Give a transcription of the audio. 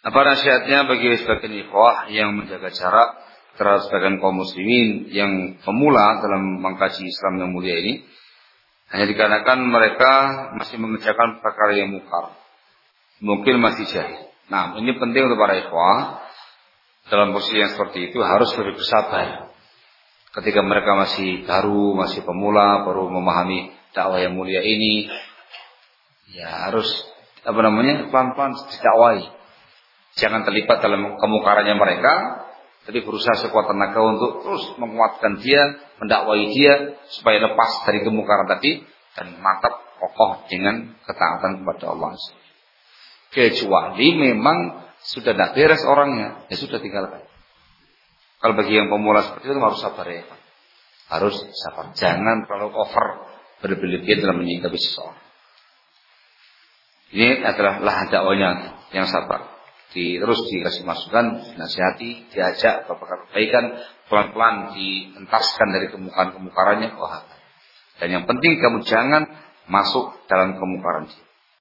Apa nasihatnya bagi sebagian ikhwah yang menjaga jarak terhadap sebagian kaum muslimin yang pemula dalam mengkaji Islam yang mulia ini? Hanya dikarenakan mereka masih mengerjakan perkara yang mungkar, mungkin masih jahil. Nah, ini penting untuk para ikhwah dalam posisi yang seperti itu harus lebih bersabar. Ketika mereka masih baru, masih pemula, baru memahami dakwah yang mulia ini, ya harus pelan-pelan didakwai. Jangan terlibat dalam kemungkarannya mereka, tapi berusaha sekuat tenaga untuk terus menguatkan dia, mendakwai dia supaya lepas dari kemungkaran tadi dan mantap kokoh dengan ketaatan kepada Allah. Kecuali memang sudah tidak beres orangnya, ya sudah tinggalkan. Kalau bagi yang pemula seperti itu harus sabar ya, harus sabar. Jangan terlalu over berlebihan dalam menyikapi seseorang. Ini adalah lahan dakwanya yang sabar. Terus dikasih masukan, nasihati, diajak kepada kebaikan, pelan-pelan dientaskan dari kemungkaran-kemungkarannya. Dan yang penting kamu jangan masuk dalam kemungkaran.